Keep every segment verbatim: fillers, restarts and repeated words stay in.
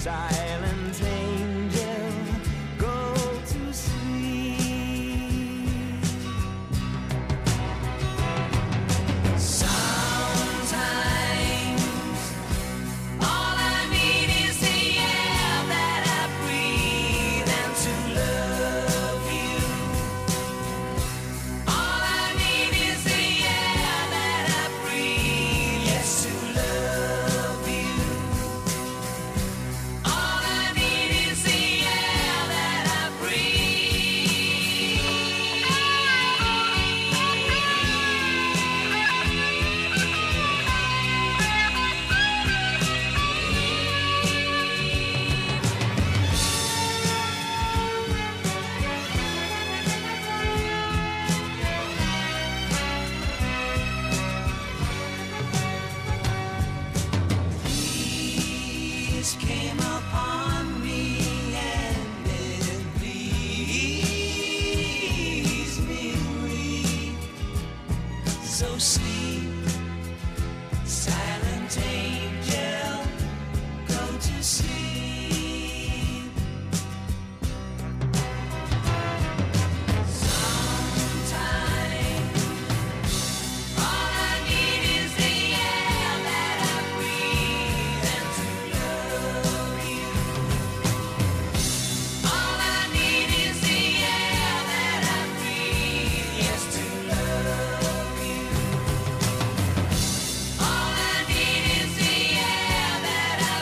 silent angel, go to sleep. Sometimes all I need is the air that I breathe and to love you. All I need is the air that I breathe, yes, to love you. All I need is the air that I breathe. Peace came upon me and it pleased me great. So sleep, silent angel, go to sleep. Sometimes all I need is the air that I breathe and to love you. All I need is the air that I breathe, yes, to love you. All I need is the air that I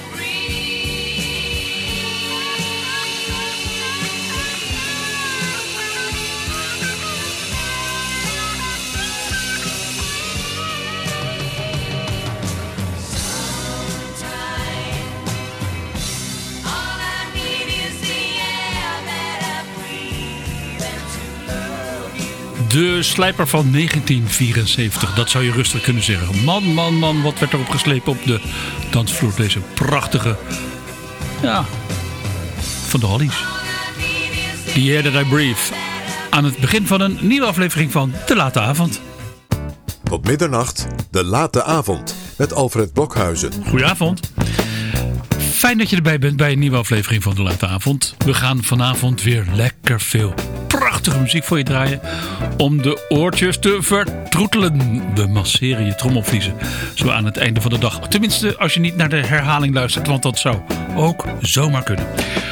De slijper van negentien vierenzeventig, dat zou je rustig kunnen zeggen. Man, man, man, wat werd erop geslepen op de dansvloer. Deze prachtige, ja, van de Hollies. The Air That I Breathe. Aan het begin van een nieuwe aflevering van De Late Avond. Tot middernacht, De Late Avond, met Alfred Blokhuizen. Goedenavond. Fijn dat je erbij bent bij een nieuwe aflevering van De Late Avond. We gaan vanavond weer lekker veel prachtige muziek voor je draaien om de oortjes te vertroetelen. We masseren je trommelvliezen zo aan het einde van de dag. Tenminste, als je niet naar de herhaling luistert, want dat zou ook zomaar kunnen.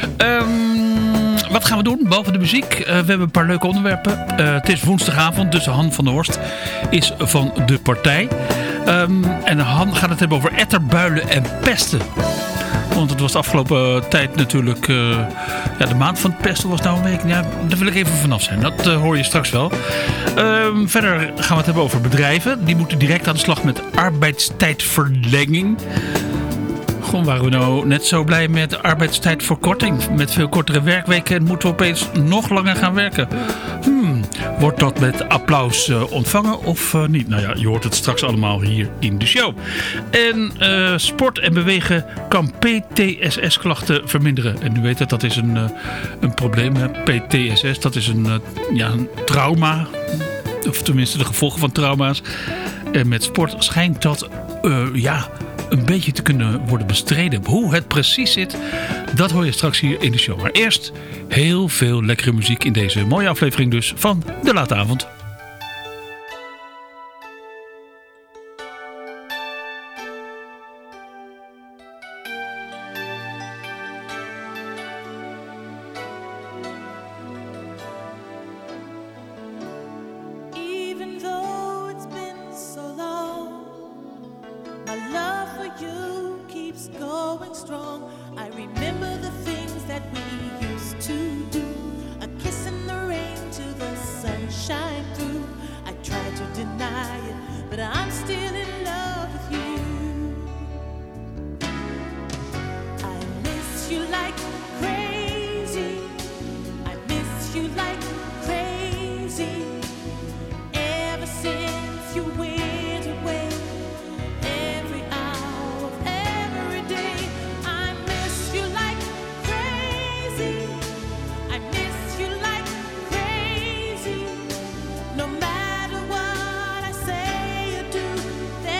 Um, wat gaan we doen, behalve de muziek? Uh, we hebben een paar leuke onderwerpen. Uh, het is woensdagavond, dus Han van der Horst is van de partij. Um, en Han gaat het hebben over etterbuilen en pesten. Want het was de afgelopen tijd natuurlijk... Uh, ja, de maand van het pesten was nou een week. Ja, daar wil ik even vanaf zijn. Dat uh, hoor je straks wel. Um, verder gaan we het hebben over bedrijven. Die moeten direct aan de slag met arbeidstijdverlenging. Gewoon waren we nou net zo blij met arbeidstijdverkorting. Met veel kortere werkweken en moeten we opeens nog langer gaan werken. Hmm, wordt dat met applaus uh, ontvangen of uh, niet? Nou ja, je hoort het straks allemaal hier in de show. En uh, sport en bewegen kan P T S S-klachten verminderen. En u weet het, dat is een, uh, een probleem. Hè? P T S S, dat is een, uh, ja, een trauma. Of tenminste de gevolgen van trauma's. En met sport schijnt dat... Uh, ja... een beetje te kunnen worden bestreden. Hoe het precies zit, dat hoor je straks hier in de show. Maar eerst heel veel lekkere muziek in deze mooie aflevering dus van De Late Avond. No matter what I say or do,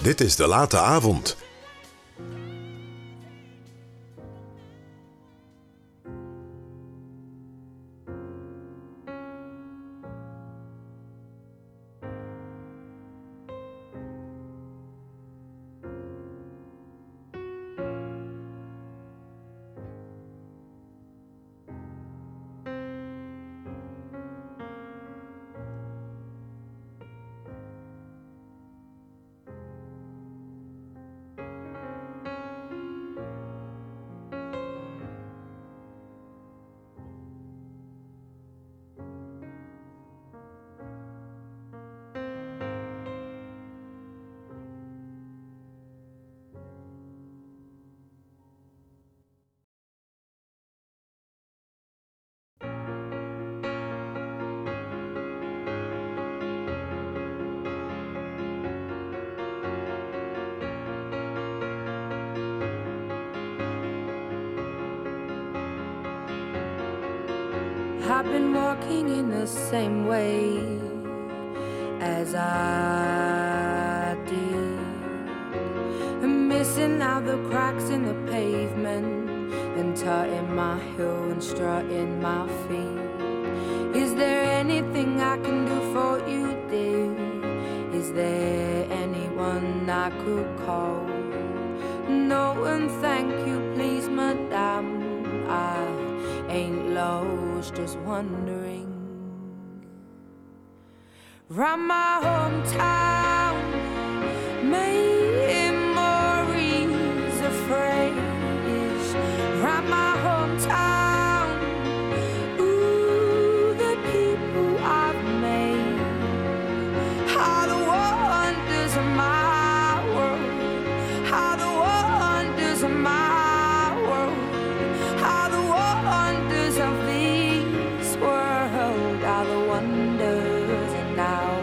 Dit is De Late Avond. I've been walking in the same way as I did, and missing out the cracks in the pavement, and tutting my heel and strutting my feet. Is there anything I can do for you, dear? Is there anyone I could call? No, and thank you, please, madame. I ain't lost, just wondering. Round my hometown, memories of phrase. Round my hometown, ooh, the people I've made. How the wonders of my world, how the wonders of my world, how the wonders of this world, how the wonders. And now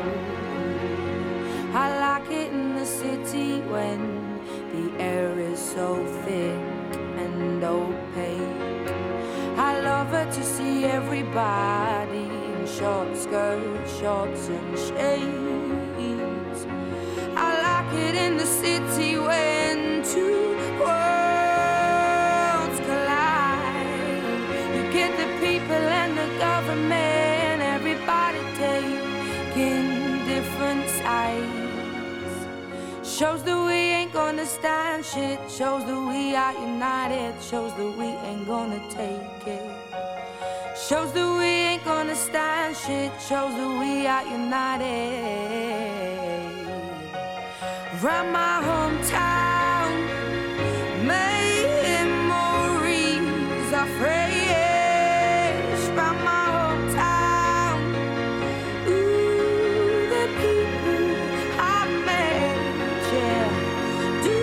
I like it in the city when the air is so thick and opaque. I love it to see everybody in short skirts, shorts and shades. I like it in the city when two worlds collide. You get the people and the government, everybody taking different sides. Shows that we ain't gonna stand shit. Shows that we are united. Shows that we ain't gonna take it. Shows that we ain't gonna stand shit. Shows that we are united. Round my hometown, memories are fresh. Round my hometown, ooh, the people I met, yeah. Do,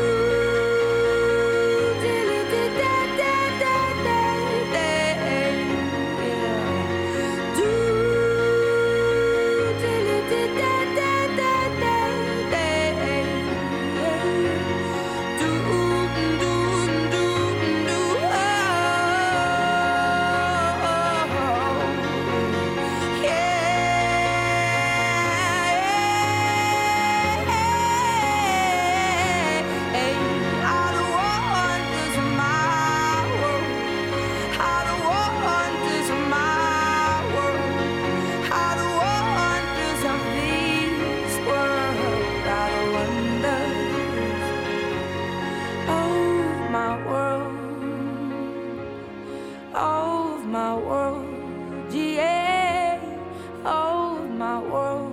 diddly did da da da da da, yeah. Do, diddly did da da da da da, yeah. Do, do, do, do, oh, yeah. All the wonders of my world, all the wonders of my world, all the wonders of this world, all the wonders of my world, of my world, yeah, of my world,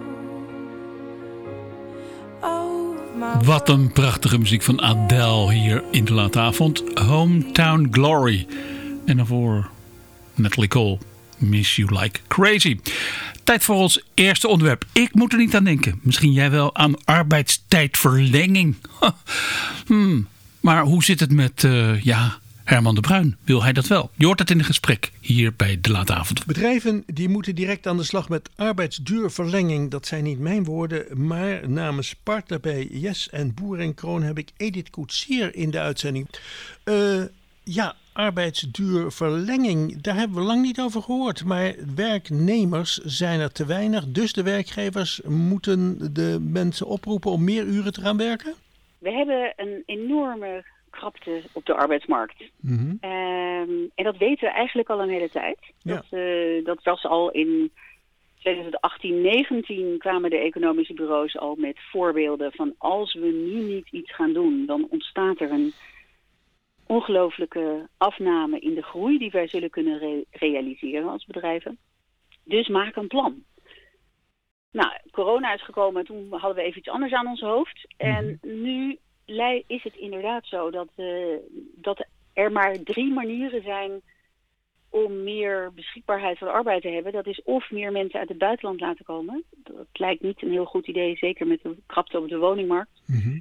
of my world. Wat een prachtige muziek van Adele hier in De Late Avond. Hometown Glory. En daarvoor Natalie Cole. Miss You Like Crazy. Tijd voor ons eerste onderwerp. Ik moet er niet aan denken. Misschien jij wel aan arbeidstijdverlenging. hmm. Maar hoe zit het met uh, ja, Herman de Bruin? Wil hij dat wel? Je hoort het in een gesprek hier bij De Late Avond. Bedrijven die moeten direct aan de slag met arbeidsduurverlenging. Dat zijn niet mijn woorden, maar namens partner bij Yes en Boer en Kroon heb ik Edith Koetsier in de uitzending. Uh, ja, arbeidsduurverlenging, daar hebben we lang niet over gehoord. Maar werknemers zijn er te weinig, dus de werkgevers moeten de mensen oproepen om meer uren te gaan werken? We hebben een enorme krapte op de arbeidsmarkt. Mhm. Um, en dat weten we eigenlijk al een hele tijd. Ja. Dat, uh, dat was al in twintig achttien, negentien kwamen de economische bureaus al met voorbeelden van als we nu niet iets gaan doen, dan ontstaat er een ongelooflijke afname in de groei die wij zullen kunnen re- realiseren als bedrijven. Dus maak een plan. Nou, corona is gekomen, toen hadden we even iets anders aan ons hoofd. En nu lei- is het inderdaad zo dat, uh, dat er maar drie manieren zijn om meer beschikbaarheid van arbeid te hebben. Dat is of meer mensen uit het buitenland laten komen. Dat lijkt niet een heel goed idee, zeker met de krapte op de woningmarkt. Mhm.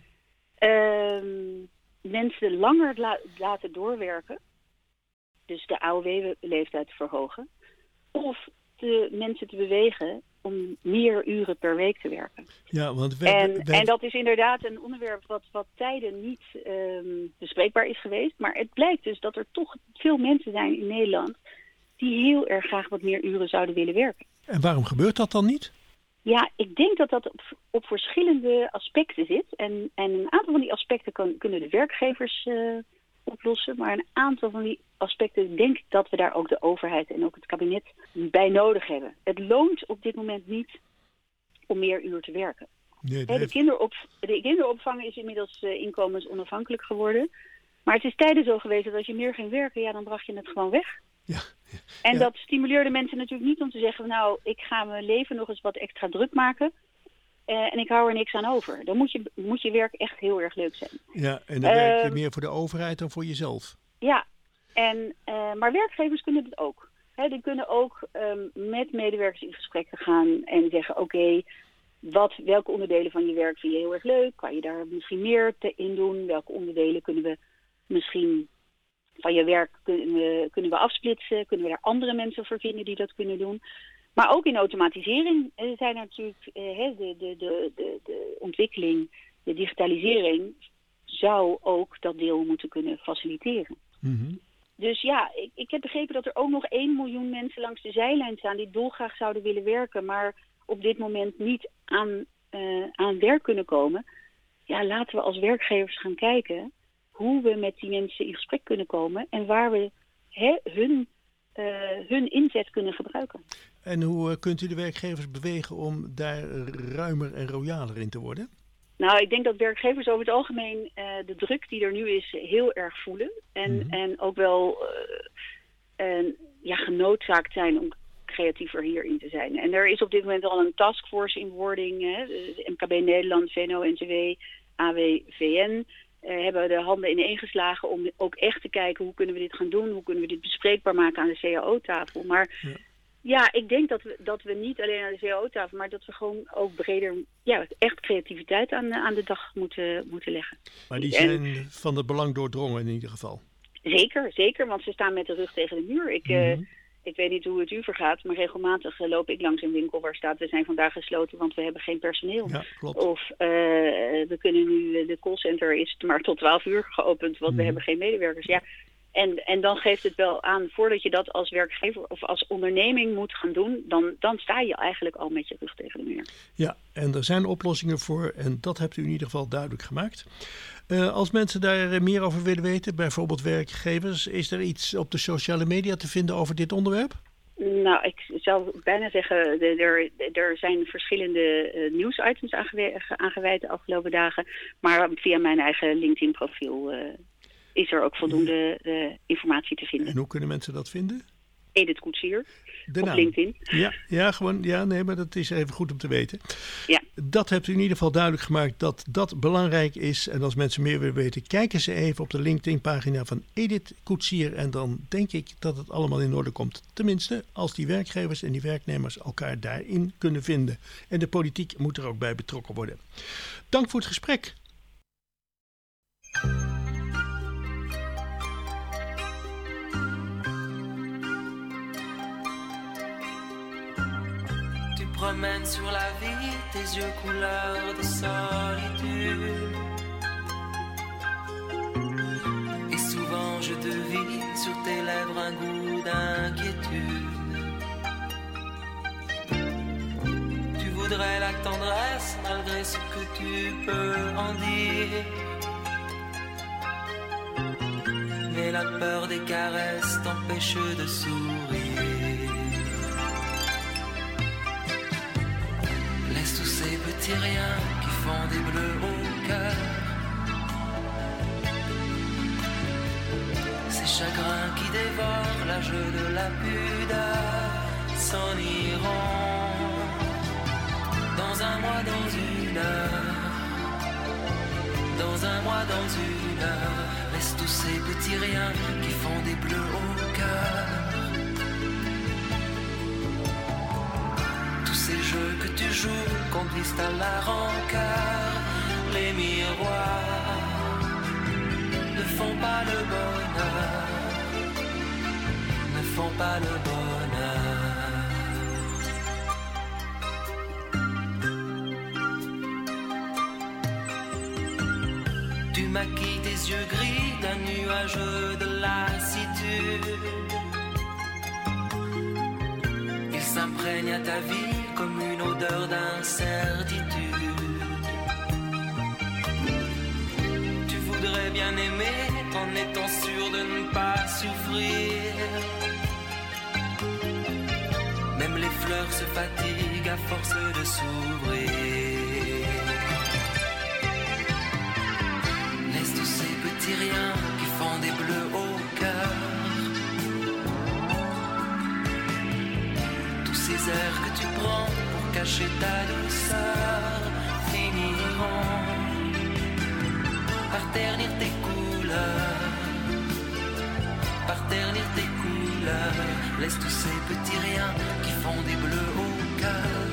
Um, mensen langer la- laten doorwerken. Dus de A O W-leeftijd verhogen. Of de mensen te bewegen om meer uren per week te werken. Ja, want wij, En, wij- en dat is inderdaad een onderwerp wat, wat tijden niet um, bespreekbaar is geweest. Maar het blijkt dus dat er toch veel mensen zijn in Nederland die heel erg graag wat meer uren zouden willen werken. En waarom gebeurt dat dan niet? Ja, ik denk dat dat op, op verschillende aspecten zit. En, en een aantal van die aspecten kan, kunnen de werkgevers uh, oplossen. Maar een aantal van die aspecten denk ik dat we daar ook de overheid en ook het kabinet bij nodig hebben. Het loont op dit moment niet om meer uur te werken. Nee, dat Hè, de, heeft- kinderop, de kinderopvang is inmiddels uh, inkomensonafhankelijk geworden. Maar het is tijden zo geweest dat als je meer ging werken, ja, dan bracht je het gewoon weg. Ja. En Ja. dat stimuleerde mensen natuurlijk niet om te zeggen, nou, ik ga mijn leven nog eens wat extra druk maken. Uh, en ik hou er niks aan over. Dan moet je, moet je werk echt heel erg leuk zijn. Ja, en dan werk je Ehm, meer voor de overheid dan voor jezelf. Ja, en, uh, maar werkgevers kunnen het ook. Hè, die kunnen ook um, met medewerkers in gesprek gaan en zeggen, oké, okay, wat, welke onderdelen van je werk vind je heel erg leuk? Kan je daar misschien meer te in doen? Welke onderdelen kunnen we misschien van je werk kunnen we, kunnen we afsplitsen? Kunnen we daar andere mensen voor vinden die dat kunnen doen? Maar ook in automatisering eh, zijn er natuurlijk eh, de, de, de, de, de ontwikkeling, de digitalisering zou ook dat deel moeten kunnen faciliteren. Mhm. Dus ja, ik, ik heb begrepen dat er ook nog één miljoen mensen langs de zijlijn staan die dolgraag zouden willen werken, maar op dit moment niet aan, uh, aan werk kunnen komen. Ja, laten we als werkgevers gaan kijken hoe we met die mensen in gesprek kunnen komen en waar we he, hun, uh, hun inzet kunnen gebruiken. En hoe uh, kunt u de werkgevers bewegen om daar ruimer en royaler in te worden? Nou, ik denk dat werkgevers over het algemeen uh, de druk die er nu is heel erg voelen. En, Mhm. en ook wel uh, uh, ja, genoodzaakt zijn om creatiever hierin te zijn. En er is op dit moment al een taskforce in wording. Hè, de M K B Nederland, V N O N C W, A W V N... Uh, hebben de handen ineengeslagen om ook echt te kijken hoe kunnen we dit gaan doen. Hoe kunnen we dit bespreekbaar maken aan de C A O-tafel. Maar Ja. ja, ik denk dat we, dat we niet alleen aan de C A O-tafel, maar dat we gewoon ook breder, ja, echt creativiteit aan, aan de dag moeten, moeten leggen. Maar die En- zijn van het belang doordrongen in ieder geval. Zeker, zeker, want ze staan met de rug tegen de muur. Ik, eh, Mhm. ik weet niet hoe het u vergaat, maar regelmatig uh, loop ik langs een winkel waar staat, we zijn vandaag gesloten, want we hebben geen personeel. Ja, klopt. Of uh, we kunnen nu, de callcenter is maar tot twaalf uur geopend, want Mhm. we hebben geen medewerkers. Ja. En, en dan geeft het wel aan, voordat je dat als werkgever of als onderneming moet gaan doen, dan, dan sta je eigenlijk al met je rug tegen de muur. Ja, en er zijn oplossingen voor en dat hebt u in ieder geval duidelijk gemaakt. Uh, als mensen daar uh, meer over willen weten, bijvoorbeeld werkgevers, is er iets op de sociale media te vinden over dit onderwerp? Nou, ik zou bijna zeggen, de- er, er zijn verschillende uh, nieuwsitems aangewe- aangeweid de afgelopen dagen. Maar via mijn eigen LinkedIn-profiel uh, is er ook voldoende uh, informatie te vinden. En hoe kunnen mensen dat vinden? Edith Koetsier De op naam. LinkedIn. Ja, ja, gewoon, ja, nee, maar dat is even goed om te weten. Ja. Dat hebt u in ieder geval duidelijk gemaakt dat dat belangrijk is. En als mensen meer willen weten, kijken ze even op de LinkedIn-pagina van Edith Koetsier. En dan denk ik dat het allemaal in orde komt. Tenminste, als die werkgevers en die werknemers elkaar daarin kunnen vinden. En de politiek moet er ook bij betrokken worden. Dank voor het gesprek. Tu promènes sur la vie tes yeux couleur de solitude. Et souvent je devine sur tes lèvres un goût d'inquiétude. Tu voudrais la tendresse malgré ce que tu peux en dire. la peur des caresses t'empêche de sourire. Laisse tous ces petits riens qui font des bleus au cœur. Ces chagrins qui dévorent l'âge de la pudeur s'en iront. Dans un mois, dans une heure. Dans un mois, dans une heure. Laisse tous ces petits riens qui font des bleus au cœur. Tous ces jeux que tu joues conduisent à la rancœur. Les miroirs ne font pas le bonheur. Ne font pas le bonheur. Tu maquilles tes yeux gris d'un nuage de lassitude. Il s'imprègne à ta vie comme une odeur d'incertitude. Tu voudrais bien aimer en étant sûr de ne pas souffrir. Même les fleurs se fatiguent à force de s'ouvrir. Laisse tous ces petits riens qui font des bleus au cœur. Tous ces airs que tu prends pour cacher ta douceur finiront par ternir tes couleurs. Par ternir tes couleurs. Laisse tous ces petits riens qui font des bleus au cœur.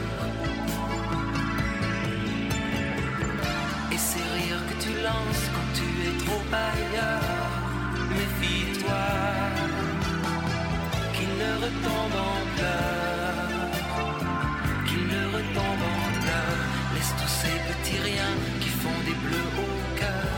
Et ces rires que tu lances quand tu es trop ailleurs, méfie-toi qu'ils ne retombent en pleurs. Qu'ils ne retombent en pleurs. Laisse tous ces petits riens qui font des bleus au cœur.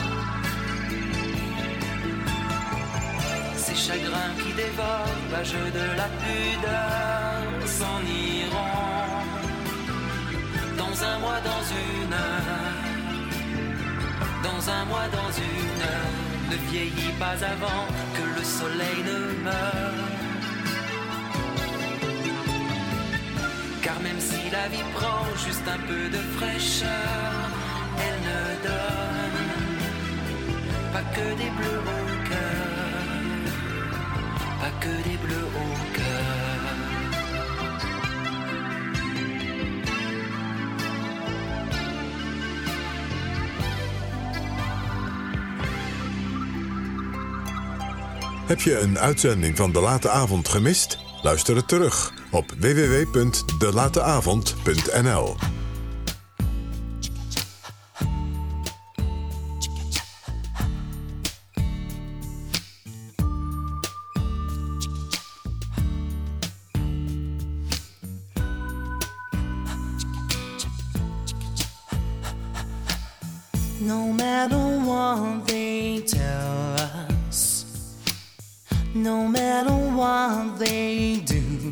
Ces chagrins qui dévorent l'âge de la pudeur s'en iront. Dans un mois, dans une heure. Dans un mois, dans une heure. Ne vieillis pas avant que le soleil ne meure. Car même si la vie prend juste un peu de fraîcheur, elle ne donne pas que des bleus au cœur. Pas que des bleus au cœur. Heb je een uitzending van De Late Avond gemist? Luister het terug op w w w punt de late avond punt n l. No matter what they tell us, no matter what they do,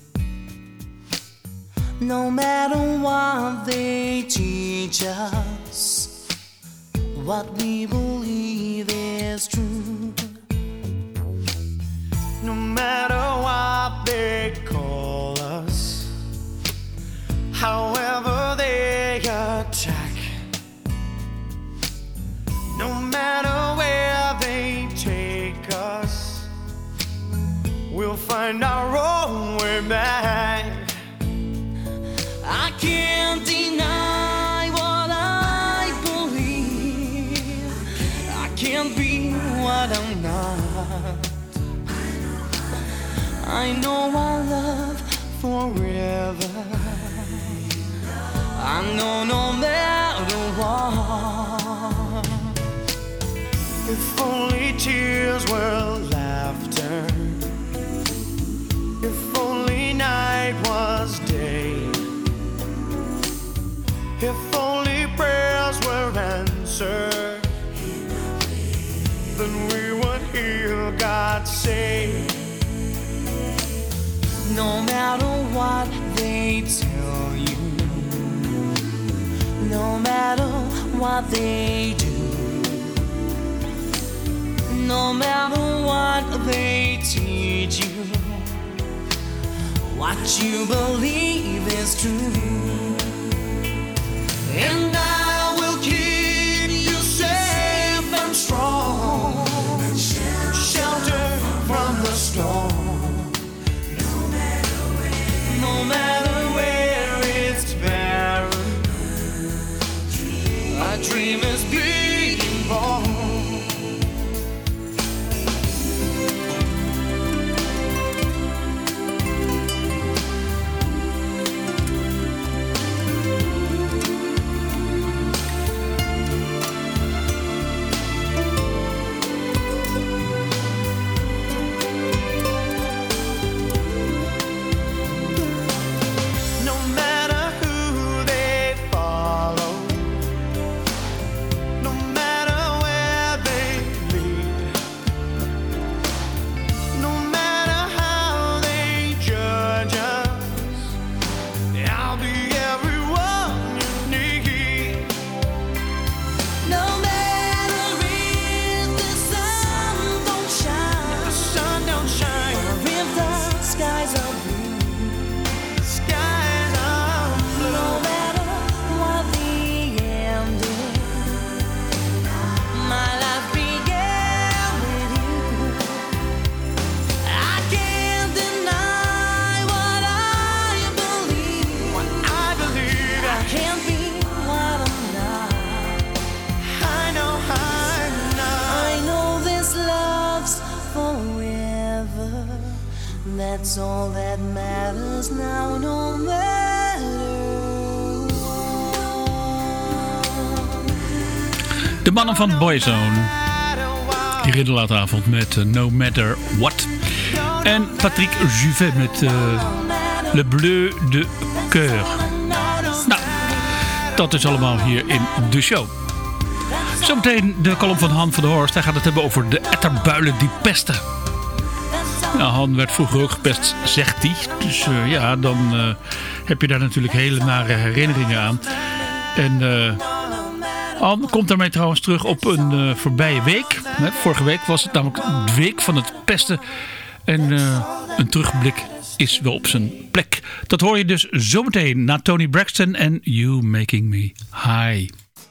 no matter what they teach us, what we believe is true. No matter what they call us, however they attack, no matter where they take us, we'll find our own way back. I can't deny what I believe. I can't be what I'm not. I know I love forever. I know no matter what. If only tears were laughter. If only night was day. If only prayers were answered, then we would hear God say, no matter what they tell you, no matter what they do, No matter what they teach you, what you believe is true. And I will keep you safe and strong, shelter from the storm. No matter where, no matter where it's barren, a dream is being born. That's all that matters now, no matter what. De mannen van Boyzone. Hier in de late avond met uh, No Matter What. En Patrick Juvet met uh, Le Bleu de Coeur. Nou, dat is allemaal hier in de show. Zometeen de column van Han van der Horst. Hij gaat het hebben over de etterbuilen die pesten. Nou, Han werd vroeger ook gepest, zegt hij. Dus uh, ja, dan uh, heb je daar natuurlijk hele nare herinneringen aan. En uh, Han komt daarmee trouwens terug op een uh, voorbije week. Hè, vorige week was het namelijk de week van het pesten. En uh, een terugblik is wel op zijn plek. Dat hoor je dus zometeen na Tony Braxton en You Making Me High.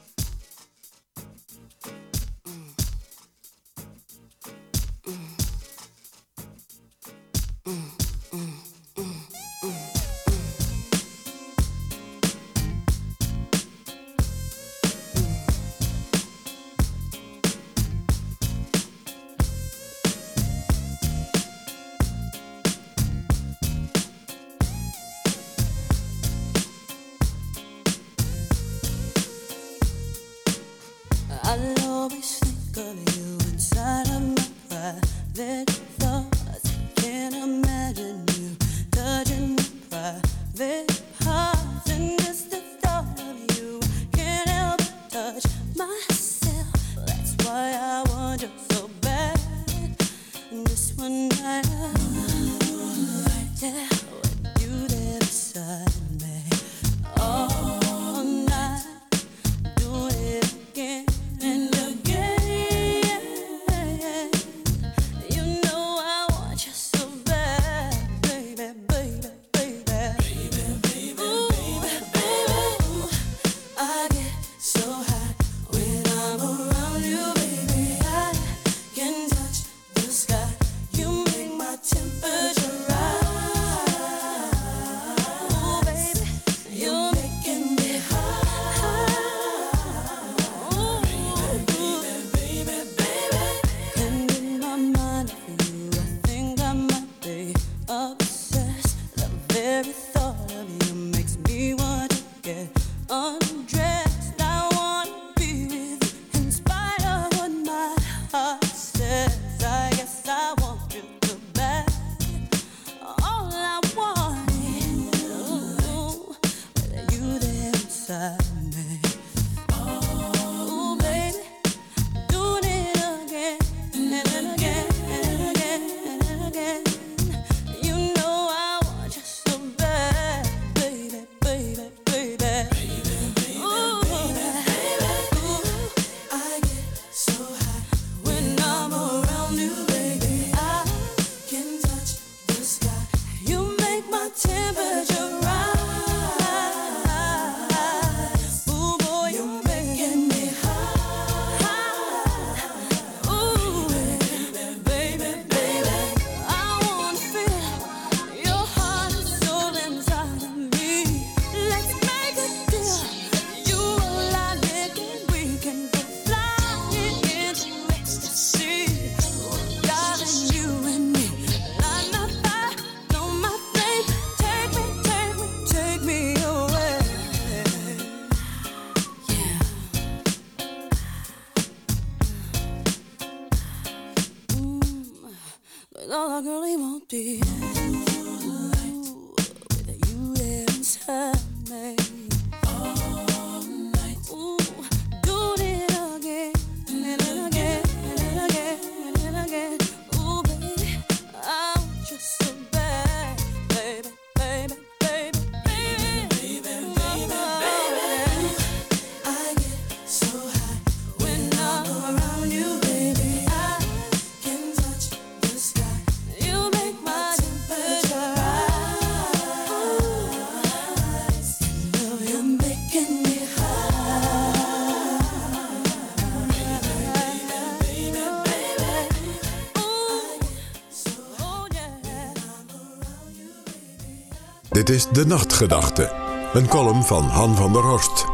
I'll always think of you inside of my private thoughts. Can't imagine you touching my private parts. And just the thought of you can't help but touch myself. That's why I want you so bad. And just one night right there with you there beside me. All night doing it again and again. You know I want you so bad, baby, baby, baby, baby, baby, ooh, baby. I get so high when I'm around you, baby. I can touch the sky. You make my temperature rise. Ooh, baby, you're making me high. Ooh, baby, baby, baby. And in my mind for you, I think I might be obsessed. The very thought of you makes me want to get undressed. I want to be with you in spite of what my heart says. I guess I want you so bad. All I want is with you there inside me. Oh, baby, doing it again and again and again and again. You know I want you so bad. empty. Ooh, with you there inside me. All night. Ooh, doing it again and then again and then again and then again. Ooh, baby, I want you so bad, baby, baby, baby, baby, baby, baby, baby. I get so high when I'm around you, baby. I can touch the sky. You make my temperature rise. Love, you're making me high. Baby, baby, baby, baby. Ooh, so oh yeah. I'm around you, baby. Dit is De Nachtgedachte, een column van Han van der Horst.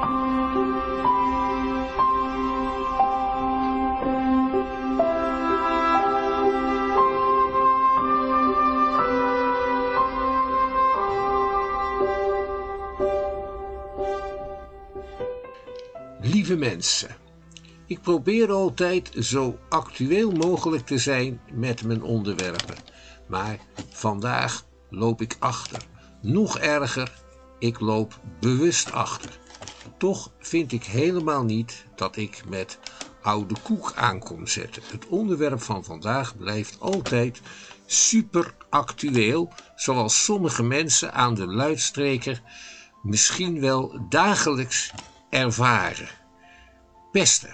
Lieve mensen, ik probeer altijd zo actueel mogelijk te zijn met mijn onderwerpen. Maar vandaag loop ik achter. Nog erger, ik loop bewust achter. Toch vind ik helemaal niet dat ik met oude koek aan kom zetten. Het onderwerp van vandaag blijft altijd super actueel, zoals sommige mensen aan de luidstreker misschien wel dagelijks ervaren. Pesten.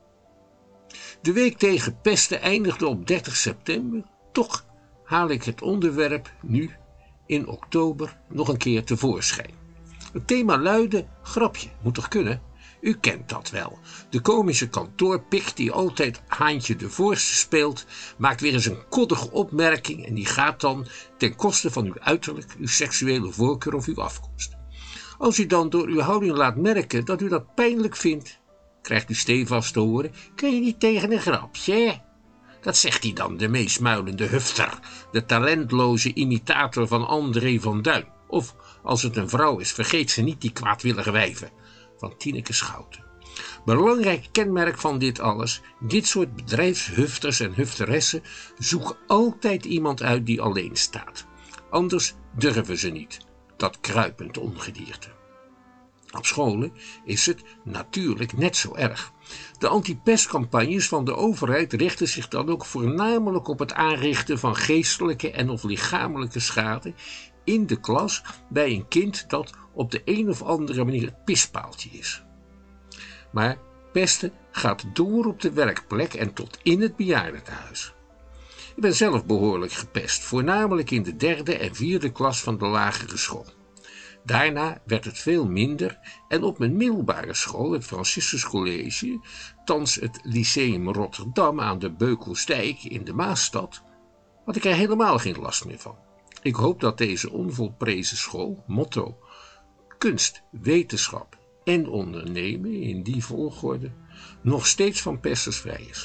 De week tegen pesten eindigde op dertig september. Toch haal ik het onderwerp nu in oktober nog een keer tevoorschijn. Het thema luidde: grapje, moet toch kunnen? U kent dat wel. De komische kantoorpik die altijd Haantje de Voorste speelt, maakt weer eens een koddige opmerking en die gaat dan ten koste van uw uiterlijk, uw seksuele voorkeur of uw afkomst. Als u dan door uw houding laat merken dat u dat pijnlijk vindt, krijgt u stevast te horen: kun je niet tegen een grapje, hè? Dat zegt hij dan, de meest muilende hufter, de talentloze imitator van André van Duin. Of, als het een vrouw is, vergeet ze niet die kwaadwillige wijven van Tineke Schouten. Belangrijk kenmerk van dit alles: dit soort bedrijfshufters en hufteressen zoeken altijd iemand uit die alleen staat. Anders durven ze niet, dat kruipend ongedierte. Op scholen is het natuurlijk net zo erg. De anti-pestcampagnes van de overheid richten zich dan ook voornamelijk op het aanrichten van geestelijke en of lichamelijke schade in de klas bij een kind dat op de een of andere manier het pispaaltje is. Maar pesten gaat door op de werkplek en tot in het bejaardentehuis. Ik ben zelf behoorlijk gepest, voornamelijk in de derde en vierde klas van de lagere school. Daarna werd het veel minder en op mijn middelbare school, het Franciscus College, thans het Lyceum Rotterdam aan de Beukelsdijk in de Maasstad, had ik er helemaal geen last meer van. Ik hoop dat deze onvolprezen school, motto kunst, wetenschap en ondernemen in die volgorde, nog steeds van pesters vrij is.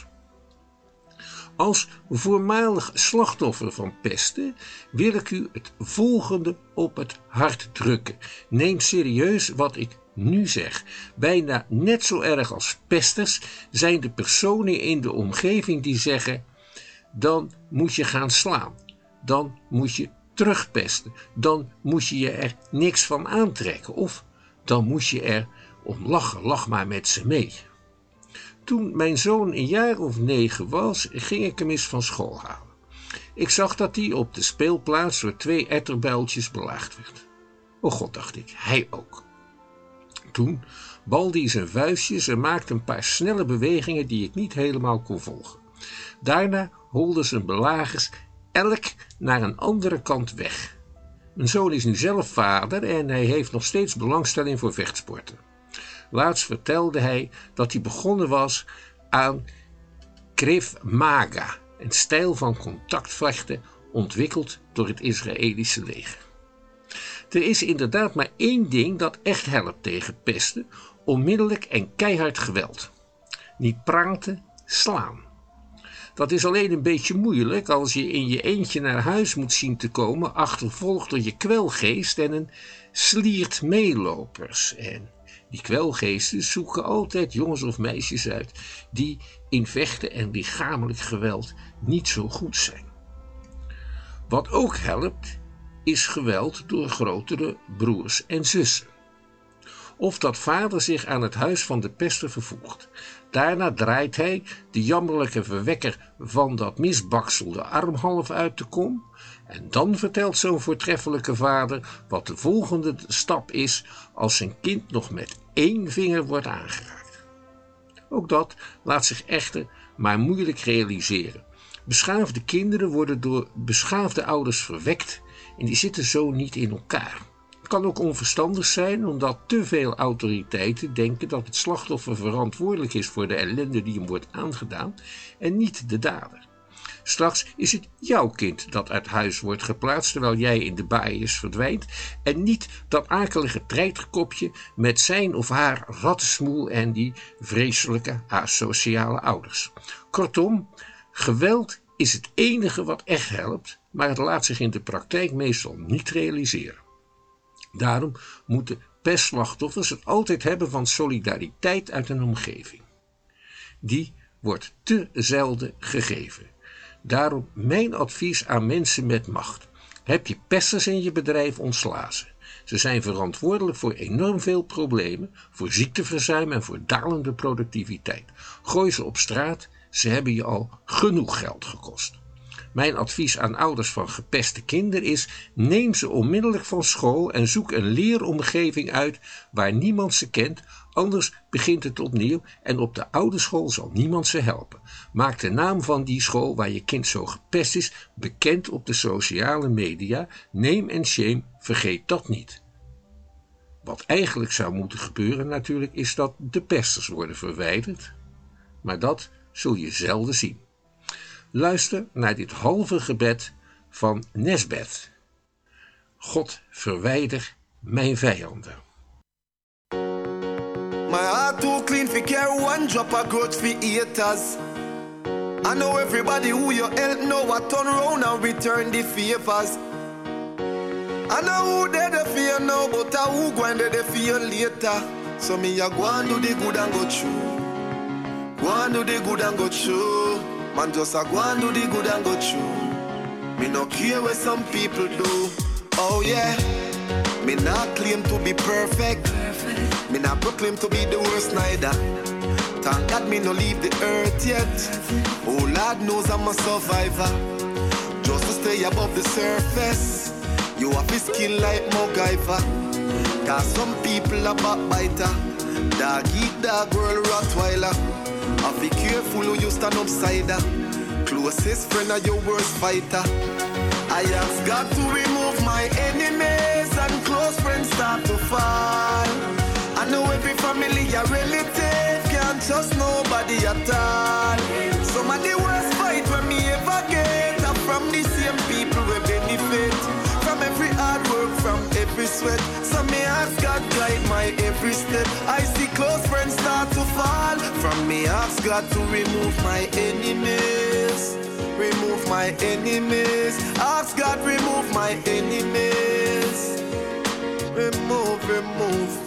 Als voormalig slachtoffer van pesten wil ik u het volgende op het hart drukken. Neem serieus wat ik nu zeg. Bijna net zo erg als pesters zijn de personen in de omgeving die zeggen: dan moet je gaan slaan, dan moet je terugpesten, dan moet je je er niks van aantrekken of dan moet je er om lachen, lach maar met ze mee. Toen mijn zoon een jaar of negen was, ging ik hem eens van school halen. Ik zag dat hij op de speelplaats door twee etterbuiltjes belaagd werd. O god, dacht ik, hij ook. Toen balde hij zijn vuistjes en maakte een paar snelle bewegingen die ik niet helemaal kon volgen. Daarna holden zijn belagers elk naar een andere kant weg. Mijn zoon is nu zelf vader en hij heeft nog steeds belangstelling voor vechtsporten. Laatst vertelde hij dat hij begonnen was aan Krav Maga, een stijl van contactvechten ontwikkeld door het Israëlische leger. Er is inderdaad maar één ding dat echt helpt tegen pesten: onmiddellijk en keihard geweld. Niet pranken, slaan. Dat is alleen een beetje moeilijk als je in je eentje naar huis moet zien te komen, achtervolgd door je kwelgeest en een sliert meelopers. En die kwelgeesten zoeken altijd jongens of meisjes uit die in vechten en lichamelijk geweld niet zo goed zijn. Wat ook helpt, is geweld door grotere broers en zussen. Of dat vader zich aan het huis van de pester vervoegt. Daarna draait hij de jammerlijke verwekker van dat misbaksel de arm half uit de kom. En dan vertelt zo'n voortreffelijke vader wat de volgende stap is als zijn kind nog met één vinger wordt aangeraakt. Ook dat laat zich echter maar moeilijk realiseren. Beschaafde kinderen worden door beschaafde ouders verwekt en die zitten zo niet in elkaar. Het kan ook onverstandig zijn omdat te veel autoriteiten denken dat het slachtoffer verantwoordelijk is voor de ellende die hem wordt aangedaan en niet de dader. Straks is het jouw kind dat uit huis wordt geplaatst terwijl jij in de baaiers verdwijnt en niet dat akelige treiterkopje met zijn of haar rattensmoel en die vreselijke asociale ouders. Kortom, geweld is het enige wat echt helpt, maar het laat zich in de praktijk meestal niet realiseren. Daarom moeten pestslachtoffers het altijd hebben van solidariteit uit een omgeving. Die wordt te zelden gegeven. Daarom mijn advies aan mensen met macht. Heb je pesters in je bedrijf, ontsla ze. Ze zijn verantwoordelijk voor enorm veel problemen, voor ziekteverzuim en voor dalende productiviteit. Gooi ze op straat, ze hebben je al genoeg geld gekost. Mijn advies aan ouders van gepeste kinderen is: neem ze onmiddellijk van school en zoek een leeromgeving uit waar niemand ze kent, anders begint het opnieuw en op de oude school zal niemand ze helpen. Maak de naam van die school waar je kind zo gepest is bekend op de sociale media. Name en shame, vergeet dat niet. Wat eigenlijk zou moeten gebeuren natuurlijk is dat de pesters worden verwijderd, maar dat zul je zelden zien. Luister naar dit halve gebed van Nesbeth. God, verwijder mijn vijanden. My heart too clean for care one drop of growth for haters. I know everybody who you help know I turn round and return the favors. I know who they the fear now, but I who go and they the fear later. So me I go and do the good and go through. Go and do the good and go through. Man just a go and do the good and go through. Me no care what some people do. Oh yeah. Me not claim to be perfect. Me not proclaim to be the worst neither. Thank God me no leave the earth yet. Oh Lord knows I'm a survivor. Just to stay above the surface, you have to skill like MacGyver. Cause some people are backbiter. Dog eat dog, world Rottweiler. I be careful who you stand upside down. Closest friend are your worst fighter. I ask God to remove my enemies and close friends start to fall. I know every family a relative can't trust nobody at all. Some of the worst fight when me ever get are from the same people we benefit from every hard work, from every sweat. So me ask God guide my every step. I see close friends start to fall. From me ask God to remove my enemies. Remove my enemies. Ask God remove my enemies. Remove, remove.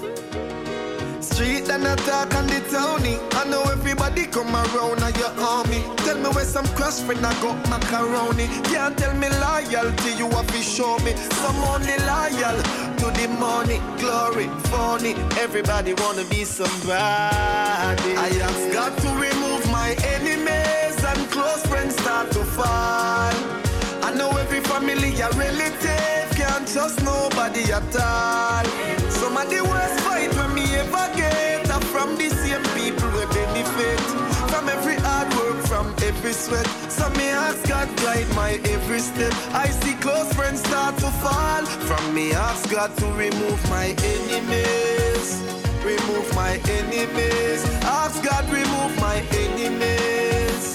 Street and attack on the townie. I know everybody come around and your army. Tell me where some cross friend I got macaroni. Can't tell me loyalty, you have to show me. Some only loyal to the money, glory, funny. Everybody wanna be somebody. I ask God to remove my enemies and close friends start to fall. I know every family a relative can't trust nobody at all. Some of the worst fight when me ever get are from the same people we benefit from every hard work, from every sweat. So me ask God guide my every step. I see close friends start to fall. From me ask God to remove my enemies. Remove my enemies. Ask God remove my enemies.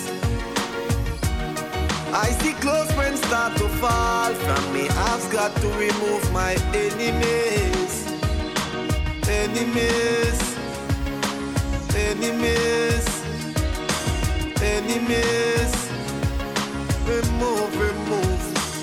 I see close friends start to fall. From me ask God to remove my enemies. Enemies. Enemies. Enemies. Remove, remove.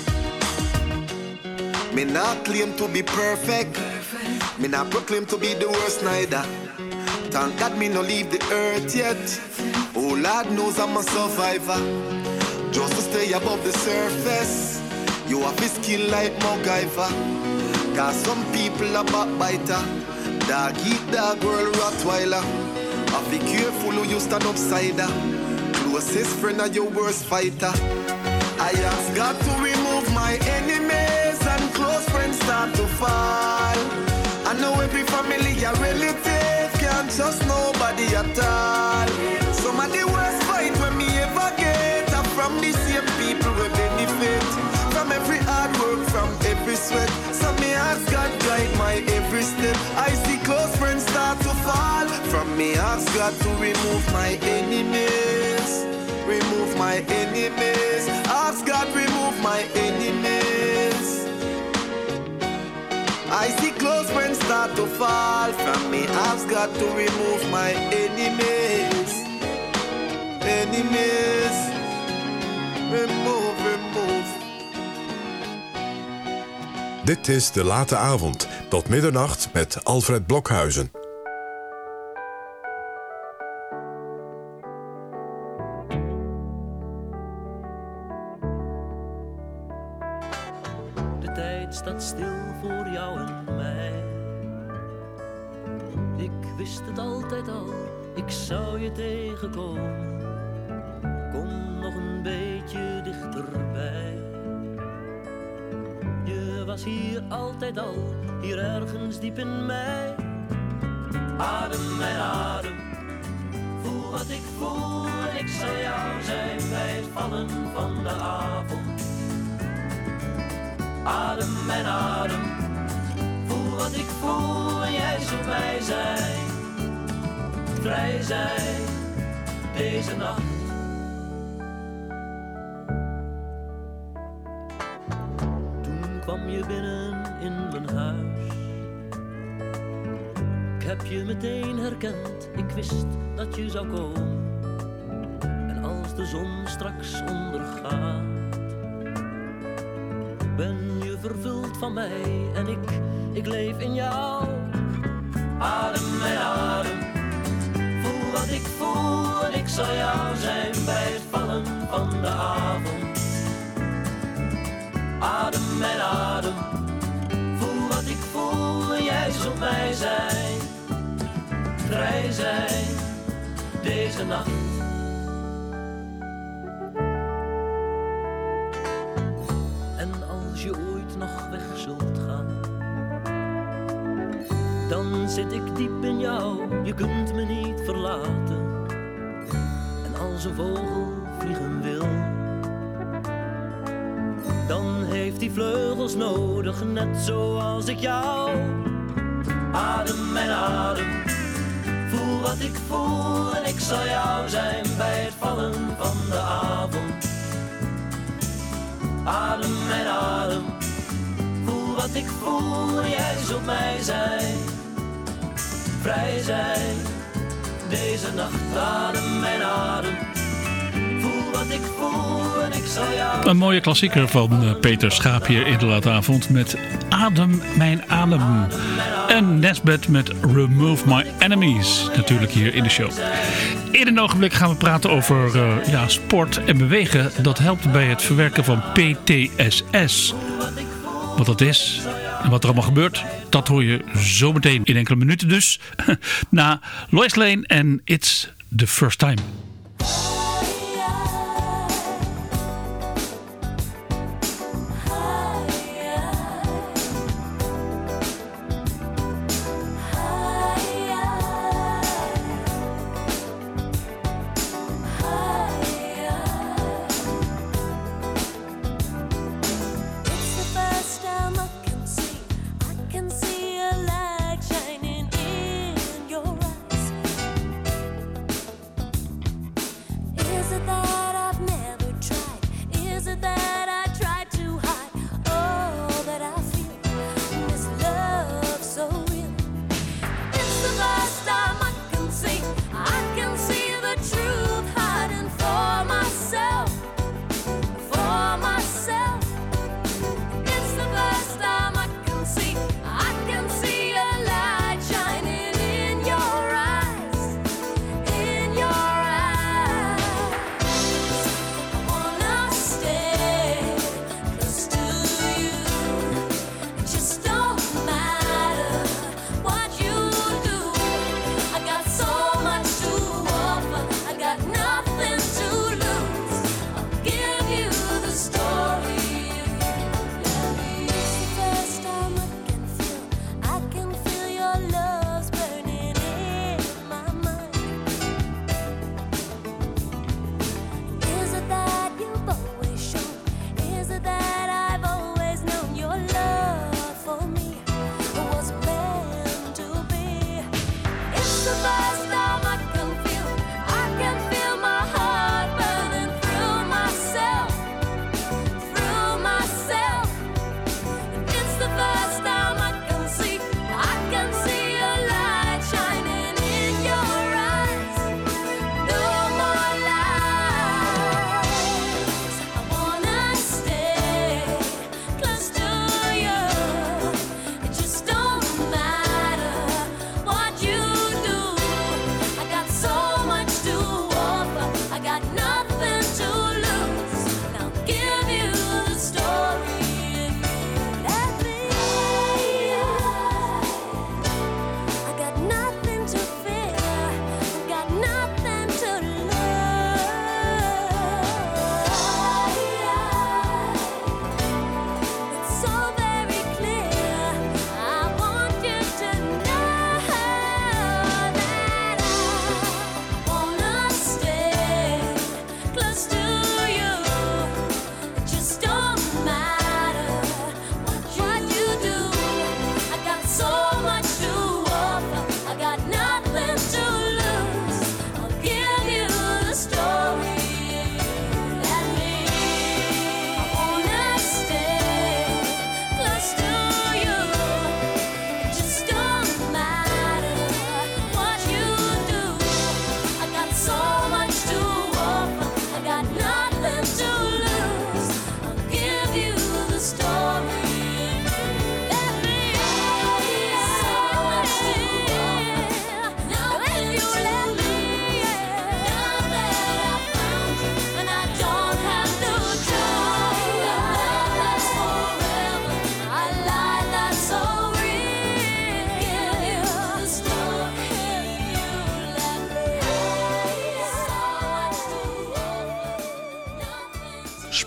Me not claim to be perfect. Me not proclaim to be the worst neither. Thank God me no leave the earth yet. Oh Lord knows I'm a survivor. Just to stay above the surface, You have to skill like MacGyver. Cause some people are backbiter. Dog eat dog, world Rottweiler. Have to be careful who you stand upside down. Closest friend are your worst fighter. I have got to remove my enemies and close friends start to fall. I know every family a relative can't trust nobody at all. Some of the worst fight when me ever get are from the same people we benefit. From every hard work, from every sweat. So me ask God guide my every step. I see close friends start to fall. From me ask God to remove my enemies. Remove my enemies. Ask God remove my enemies. I see close friends start to fall. From me ask God to remove my enemies. Enemies. Remove, remove. Dit is De Late Avond, tot middernacht met Alfred Blokhuizen. De tijd staat stil voor jou en mij. Ik wist het altijd al, ik zou je tegenkomen. Kom nog een beetje dichterbij. Je was hier altijd al, hier ergens diep in mij. Adem mijn adem, voel wat ik voel en ik zal jou zijn bij het vallen van de avond. Adem mijn adem, voel wat ik voel en jij zult mij zijn. Vrij zijn, deze nacht. Kwam je binnen in mijn huis. Ik heb je meteen herkend, ik wist dat je zou komen. En als de zon straks ondergaat, ben je vervuld van mij en ik, ik leef in jou. Adem mijn adem, voel wat ik voel en ik zal jou zijn bij het vallen van de avond. Adem mijn adem, voel wat ik voel en jij zult mij zijn. Vrij zijn, deze nacht. En als je ooit nog weg zult gaan, dan zit ik diep in jou, je kunt me niet verlaten. En als een vogel vliegen wil, dan heeft hij vleugels nodig, net zoals ik jou. Adem mijn adem, voel wat ik voel en ik zal jou zijn bij het vallen van de avond. Adem mijn adem, voel wat ik voel en jij zult mij zijn. Vrij zijn, deze nacht. Adem mijn adem, voel wat ik voel en ik zal jou... Een mooie klassieker van uh, Peter Schaap hier in De Late Avond met Adem mijn adem. En Nesbeth met Remove My Enemies, natuurlijk hier in de show. In een ogenblik gaan we praten over uh, ja, sport en bewegen. Dat helpt bij het verwerken van P T S S. Wat dat is en wat er allemaal gebeurt, dat hoor je zo meteen in enkele minuten dus. Na Lois Lane en It's the First Time.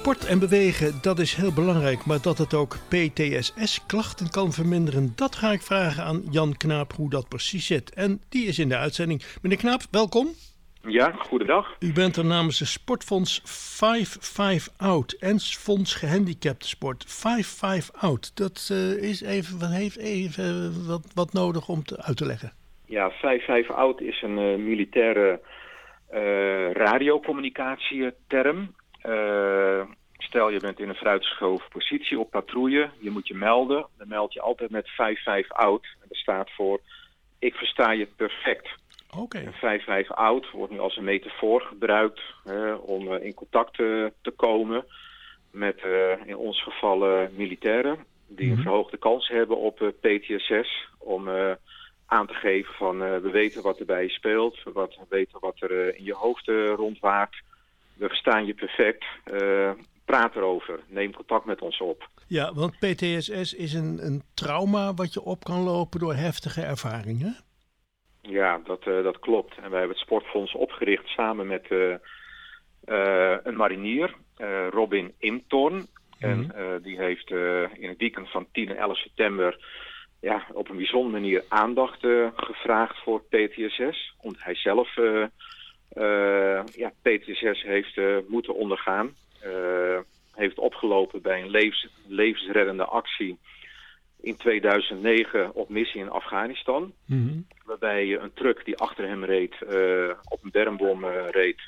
sport en bewegen, dat is heel belangrijk. Maar dat het ook P T S S-klachten kan verminderen, dat ga ik vragen aan Jan Knaap hoe dat precies zit. En die is in de uitzending. Meneer Knaap, welkom. Ja, goedendag. U bent er namens de sportfonds vijf vijf Out en Fonds Gehandicapten Sport. vijf vijf Out, dat uh, is even, wat heeft even wat, wat nodig om te, uit te leggen. Ja, vijf vijf Out is een uh, militaire uh, radiocommunicatieterm. Uh, stel je bent in een vooruitgeschoven positie op patrouille, je moet je melden. Dan meld je altijd met vijf vijf Out. En dat staat voor ik versta je perfect. Oké. Okay. vijf vijf Out wordt nu als een metafoor gebruikt uh, om uh, in contact uh, te komen met uh, in ons geval uh, militairen die mm-hmm. een verhoogde kans hebben op uh, P T S S om uh, aan te geven van uh, we weten wat er bij je speelt, wat, we weten wat er uh, in je hoofd uh, rondwaart. We verstaan je perfect. Uh, praat erover. Neem contact met ons op. Ja, want P T S S is een, een trauma wat je op kan lopen door heftige ervaringen. Ja, dat, uh, dat klopt. En wij hebben het Sportfonds opgericht samen met uh, uh, een marinier, uh, Robin Imtorn. Mm-hmm. En uh, die heeft uh, in het weekend van tien en elf september ja, op een bijzondere manier aandacht uh, gevraagd voor P T S S. Omdat hij zelf uh, uh, ja, P T S S heeft uh, moeten ondergaan. Uh, heeft opgelopen bij een levens, levensreddende actie in tweeduizend negen op missie in Afghanistan. Mm-hmm. Waarbij een truck die achter hem reed uh, op een bermbom uh, reed.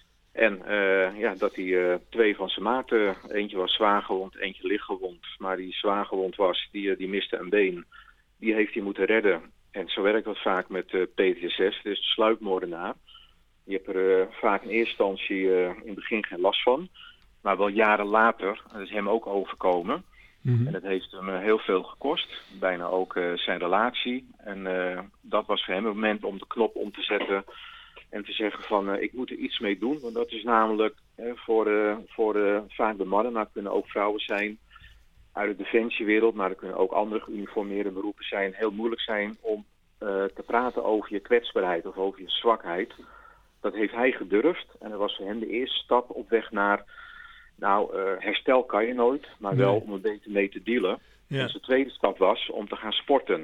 En uh, ja, dat hij uh, twee van zijn maten, eentje was zwaargewond, eentje lichtgewond. Maar die zwaargewond was, die, die miste een been. Die heeft hij moeten redden. En zo werkt dat vaak met uh, P T S S, dus de sluipmoordenaar. Je hebt er uh, vaak in eerste instantie uh, in het begin geen last van. Maar wel jaren later, dat is hem ook overkomen. Mm-hmm. En dat heeft hem uh, heel veel gekost. Bijna ook uh, zijn relatie. En uh, dat was voor hem het moment om de knop om te zetten. En te zeggen van uh, ik moet er iets mee doen. Want dat is namelijk uh, voor, uh, voor uh, vaak de mannen, maar het kunnen ook vrouwen zijn uit de defensiewereld. Maar er kunnen ook andere geuniformeerde beroepen zijn. Heel moeilijk zijn om uh, te praten over je kwetsbaarheid of over je zwakheid. Dat heeft hij gedurfd. En dat was voor hem de eerste stap op weg naar... Nou, uh, herstel kan je nooit, maar wel nee. om er beter mee te dealen. Ja. Dus de tweede stap was om te gaan sporten.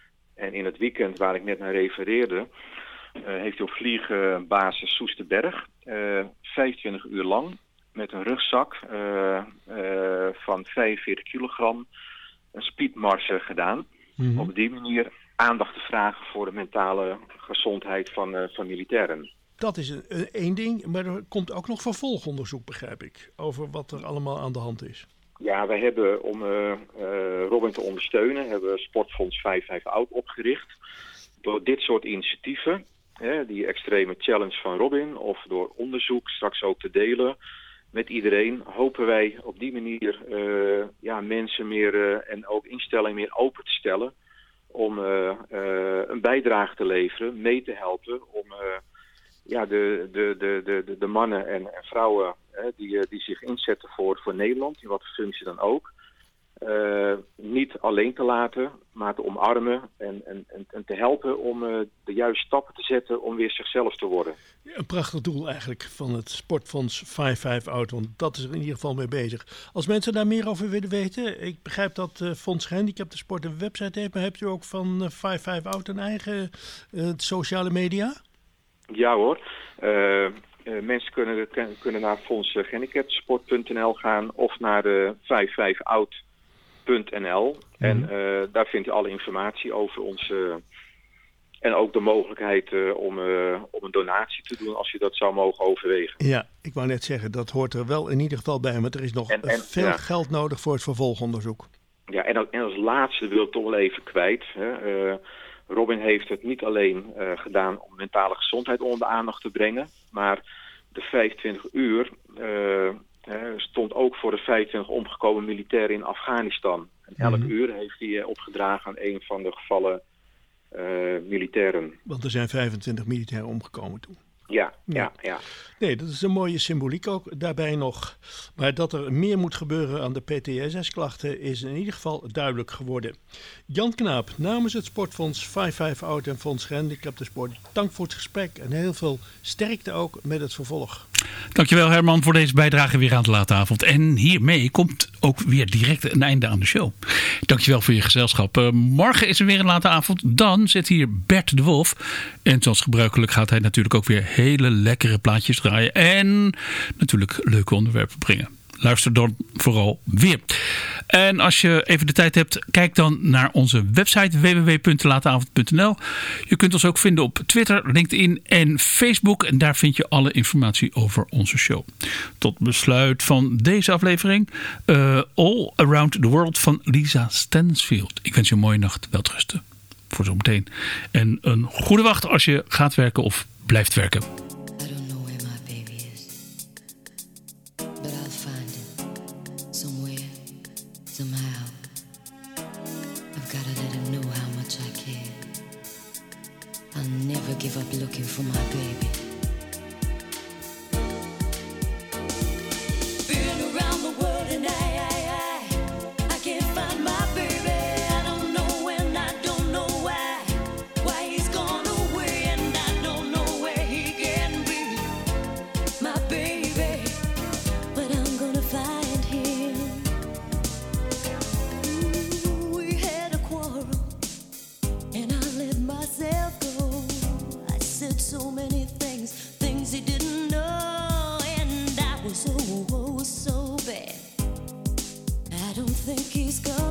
En in het weekend waar ik net naar refereerde, uh, heeft hij op vliegbasis Soesterberg uh, vijfentwintig uur lang met een rugzak uh, uh, van vijfenveertig kilogram een speedmars uh, gedaan. Mm-hmm. Op die manier aandacht te vragen voor de mentale gezondheid van, uh, van militairen. Dat is een, een, één ding, maar er komt ook nog vervolgonderzoek, begrijp ik, over wat er allemaal aan de hand is. Ja, wij hebben, om uh, uh, Robin te ondersteunen, hebben we Sportfonds vijf vijf Out opgericht. Door dit soort initiatieven, hè, die extreme challenge van Robin, of door onderzoek straks ook te delen met iedereen, hopen wij op die manier uh, ja, mensen meer uh, en ook instellingen meer open te stellen om uh, uh, een bijdrage te leveren, mee te helpen om... Uh, Ja, de, de, de, de, de mannen en, en vrouwen hè, die, die zich inzetten voor, voor Nederland, in wat voor functie dan ook, uh, niet alleen te laten, maar te omarmen en, en, en te helpen om uh, de juiste stappen te zetten om weer zichzelf te worden. Ja, een prachtig doel eigenlijk van het Sportfonds vijf vijf Out, want dat is er in ieder geval mee bezig. Als mensen daar meer over willen weten, ik begrijp dat uh, Fonds Gehandicapten Sport een website heeft, maar hebt u ook van uh, vijf vijf Out een eigen uh, sociale media? Ja hoor, uh, uh, mensen kunnen, kunnen naar fonds gehandicaptensport punt n l gaan of naar de vijf vijf out punt n l. Mm-hmm. En uh, daar vindt u alle informatie over ons uh, en ook de mogelijkheid uh, om, uh, om een donatie te doen als je dat zou mogen overwegen. Ja, ik wou net zeggen, dat hoort er wel in ieder geval bij, want er is nog en, en, veel ja. geld nodig voor het vervolgonderzoek. Ja, en, en als laatste wil ik toch wel even kwijt... Hè, uh, Robin heeft het niet alleen uh, gedaan om mentale gezondheid onder de aandacht te brengen, maar de vijfentwintig uur uh, uh, stond ook voor de vijfentwintig omgekomen militairen in Afghanistan. En elk mm-hmm. uur heeft hij uh, opgedragen aan een van de gevallen uh, militairen. Want er zijn vijfentwintig militairen omgekomen toen. Ja, ja, ja. Nee, dat is een mooie symboliek ook daarbij nog. Maar dat er meer moet gebeuren aan de P T S S-klachten is in ieder geval duidelijk geworden. Jan Knaap, namens het Sportfonds vijf vijf Out en Fonds Gehandicapten Sport, dank voor het gesprek en heel veel sterkte ook met het vervolg. Dankjewel Herman voor deze bijdrage weer aan de late avond. En hiermee komt ook weer direct een einde aan de show. Dankjewel voor je gezelschap. Uh, morgen is er weer een late avond. Dan zit hier Bert de Wolf. En zoals gebruikelijk gaat hij natuurlijk ook weer hele lekkere plaatjes draaien. En natuurlijk leuke onderwerpen brengen. Luister dan vooral weer. En als je even de tijd hebt, kijk dan naar onze website w w w punt de late avond punt n l. Je kunt ons ook vinden op Twitter, LinkedIn en Facebook. En daar vind je alle informatie over onze show. Tot besluit van deze aflevering. Uh, All Around the World van Lisa Stansfield. Ik wens je een mooie nacht. Welterusten. Voor zometeen. En een goede wacht als je gaat werken of blijft werken. Never give up looking for my baby. Been around the world and I, I, I, I can't find my baby. I don't know when, I don't know why. Why he's gone away and I don't know where he can be. My baby, but I'm gonna find him. Ooh, we had a quarrel and I let myself go. Said so many things, things he didn't know, and I was so, oh, so bad. I don't think he's gone.